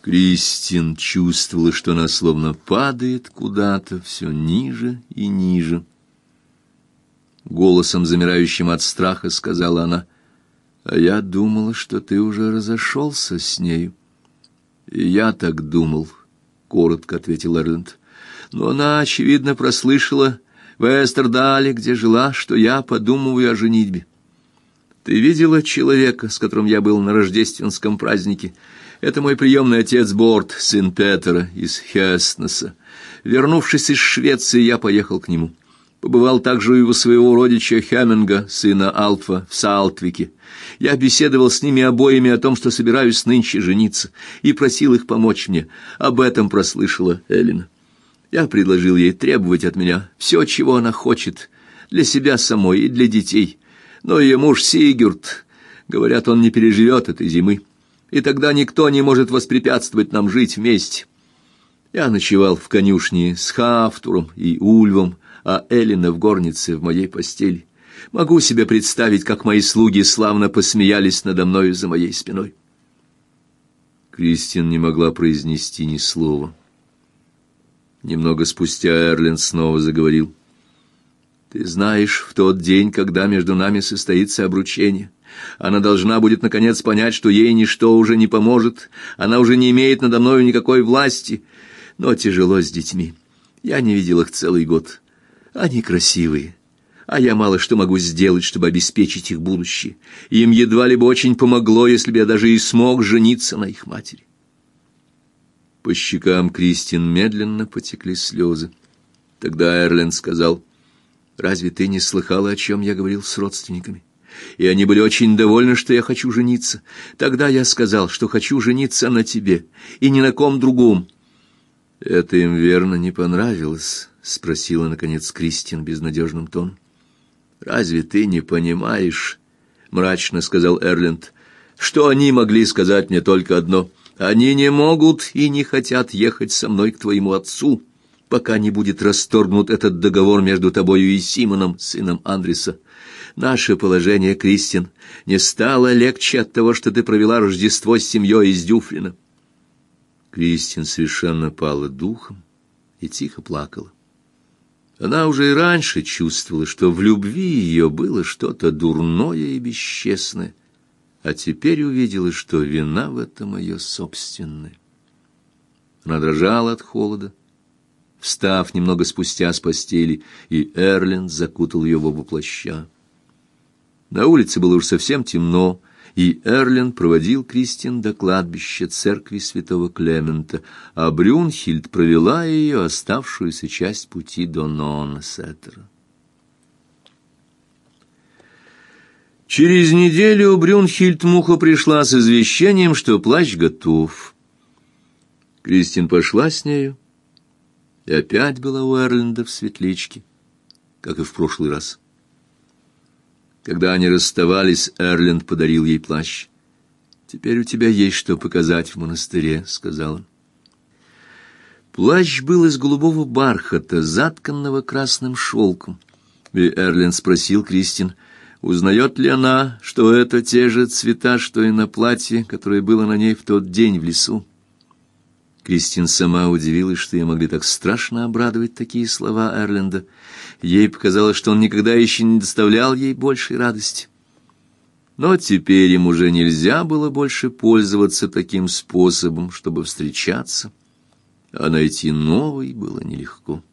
Кристин чувствовала, что она словно падает куда-то все ниже и ниже. Голосом, замирающим от страха, сказала она: «А я думала, что ты уже разошелся с нею». «И я так думал», — коротко ответил Эрленд. «Но она, очевидно, прослышала в Эстердале, где жила, что я подумываю о женитьбе. Ты видела человека, с которым я был на рождественском празднике? Это мой приемный отец Борт, сын Петера из Хестнеса. Вернувшись из Швеции, я поехал к нему. Побывал также и у своего родича Хеминга, сына Алфа, в Салтвике. Я беседовал с ними обоими о том, что собираюсь нынче жениться, и просил их помочь мне. Об этом прослышала Эллина. Я предложил ей требовать от меня все, чего она хочет, для себя самой и для детей. Но ее муж Сигюрд, говорят, он не переживет этой зимы, и тогда никто не может воспрепятствовать нам жить вместе. Я ночевал в конюшне с Хафтуром и Ульвом, а Эллина в горнице в моей постели. Могу себе представить, как мои слуги славно посмеялись надо мною за моей спиной». Кристин не могла произнести ни слова. Немного спустя Эрленд снова заговорил. «Ты знаешь, в тот день, когда между нами состоится обручение, она должна будет наконец понять, что ей ничто уже не поможет, она уже не имеет надо мною никакой власти. Но тяжело с детьми. Я не видел их целый год. Они красивые, а я мало что могу сделать, чтобы обеспечить их будущее. Им едва ли бы очень помогло, если бы я даже и смог жениться на их матери». По щекам Кристин медленно потекли слезы. Тогда Эрленд сказал: «Разве ты не слыхала, о чем я говорил с родственниками? И они были очень довольны, что я хочу жениться. Тогда я сказал, что хочу жениться на тебе и ни на ком другом». «Это им, верно, не понравилось?» — спросила, наконец, Кристин безнадежным тоном. «Разве ты не понимаешь, — мрачно сказал Эрленд, — что они могли сказать мне только одно: они не могут и не хотят ехать со мной к твоему отцу, пока не будет расторгнут этот договор между тобою и Симоном, сыном Андреса. Наше положение, Кристин, не стало легче от того, что ты провела Рождество с семьей из Дюфлина». Кристин совершенно пала духом и тихо плакала. Она уже и раньше чувствовала, что в любви ее было что-то дурное и бесчестное, а теперь увидела, что вина в этом ее собственная. Она дрожала от холода, встав немного спустя с постели, и Эрленд закутал ее в оба плаща. На улице было уж совсем темно, и Эрленд проводил Кристин до кладбища церкви святого Клемента, а Брюнхильд провела ее оставшуюся часть пути до Ноннесеттера. Через неделю Брюнхильд Муха пришла с извещением, что плащ готов. Кристин пошла с нею, и опять была у Эрленда в светличке, как и в прошлый раз. Когда они расставались, Эрленд подарил ей плащ. «Теперь у тебя есть что показать в монастыре», — сказал он. Плащ был из голубого бархата, затканного красным шелком. И Эрленд спросил Кристин, узнает ли она, что это те же цвета, что и на платье, которое было на ней в тот день в лесу. Кристин сама удивилась, что ее могли так страшно обрадовать такие слова Эрленда. Ей показалось, что он никогда еще не доставлял ей большей радости. Но теперь им уже нельзя было больше пользоваться таким способом, чтобы встречаться, а найти новый было нелегко.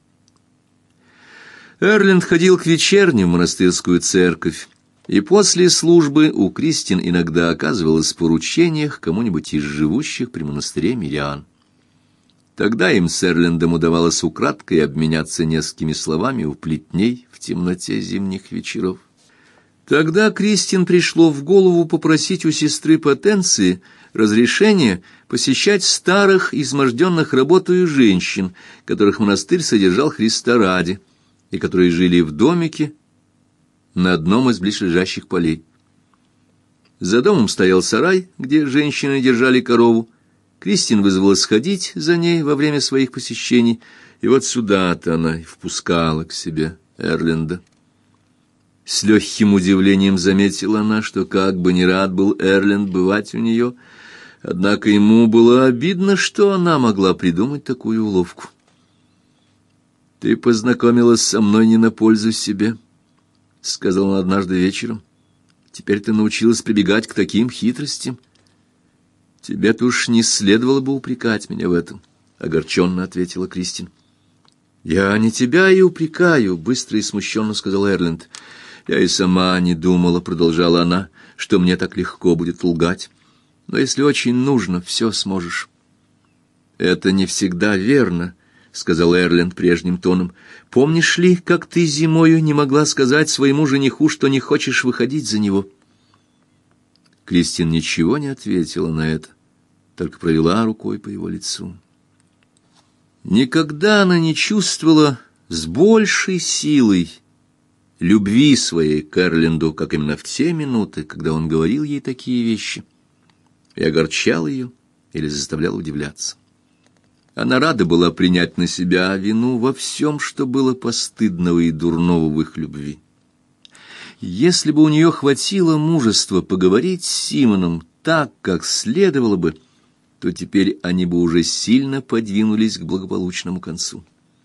Эрленд ходил к вечерним в монастырскую церковь, и после службы у Кристин иногда оказывалось поручение к кому-нибудь из живущих при монастыре мирян. Тогда им с Эрлендом удавалось украдкой обменяться несколькими словами у плетней в темноте зимних вечеров. Тогда Кристин пришло в голову попросить у сестры Потенции разрешения посещать старых, изможденных работою женщин, которых монастырь содержал Христа ради, и которые жили в домике на одном из близлежащих полей. За домом стоял сарай, где женщины держали корову. Кристин вызвала сходить за ней во время своих посещений, и вот сюда-то она и впускала к себе Эрленда. С легким удивлением заметила она, что как бы ни рад был Эрленд бывать у нее, Однако ему было обидно, что она могла придумать такую уловку. «Ты познакомилась со мной не на пользу себе», — сказал он однажды вечером. «Теперь ты научилась прибегать к таким хитростям. Тебе-то уж не следовало бы упрекать меня в этом», — огорченно ответила Кристин. «Я не тебя и упрекаю», — быстро и смущенно сказал Эрленд. «Я и сама не думала», — продолжала она, — «что мне так легко будет лгать. Но если очень нужно, все сможешь». «Это не всегда верно», — сказал Эрленд прежним тоном. «Помнишь ли, как ты зимою не могла сказать своему жениху, что не хочешь выходить за него?» Кристин ничего не ответила на это, только провела рукой по его лицу. Никогда она не чувствовала с большей силой любви своей к Эрленду, как именно в те минуты, когда он говорил ей такие вещи, и огорчал ее или заставлял удивляться. Она рада была принять на себя вину во всем, что было постыдного и дурного в их любви. Если бы у нее хватило мужества поговорить с Симоном так, как следовало бы, то теперь они бы уже сильно подвинулись к благополучному концу.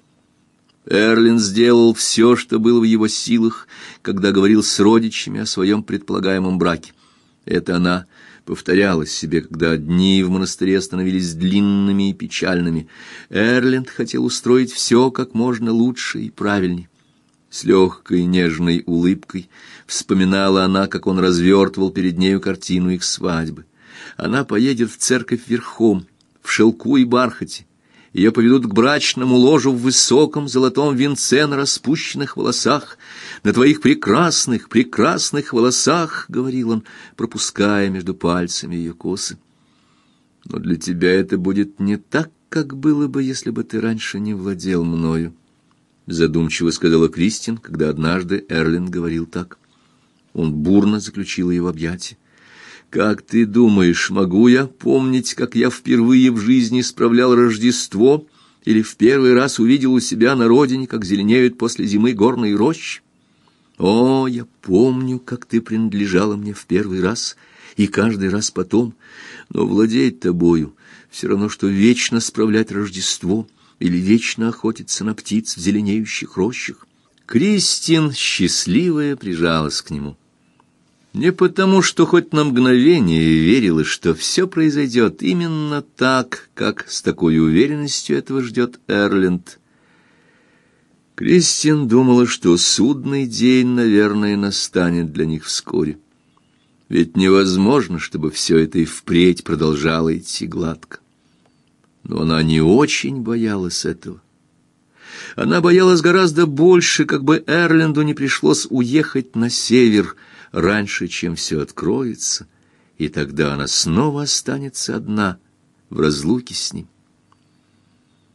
Эрленд сделал все, что было в его силах, когда говорил с родичами о своем предполагаемом браке. Это она повторяла себе, когда дни в монастыре становились длинными и печальными. Эрленд хотел устроить все как можно лучше и правильнее. С легкой нежной улыбкой вспоминала она, как он развертывал перед нею картину их свадьбы. Она поедет в церковь верхом, в шелку и бархате. Ее поведут к брачному ложу в высоком золотом венце на распущенных волосах. «На твоих прекрасных, прекрасных волосах», — говорил он, пропуская между пальцами ее косы. «Но для тебя это будет не так, как было бы, если бы ты раньше не владел мною», — задумчиво сказала Кристин, когда однажды Эрленд говорил так. Он бурно заключил ее в объятия. «Как ты думаешь, могу я помнить, как я впервые в жизни справлял Рождество или в первый раз увидел у себя на родине, как зеленеют после зимы горные рощи? О, я помню, как ты принадлежала мне в первый раз и каждый раз потом, но владеть тобою все равно, что вечно справлять Рождество или вечно охотиться на птиц в зеленеющих рощах». Кристин, счастливая, прижалась к нему. Не потому, что хоть на мгновение верила, что все произойдет именно так, как с такой уверенностью этого ждет Эрленд. Кристин думала, что судный день, наверное, настанет для них вскоре. Ведь невозможно, чтобы все это и впредь продолжало идти гладко. Но она не очень боялась этого. Она боялась гораздо больше, как бы Эрленду не пришлось уехать на север раньше, чем все откроется, и тогда она снова останется одна в разлуке с ним.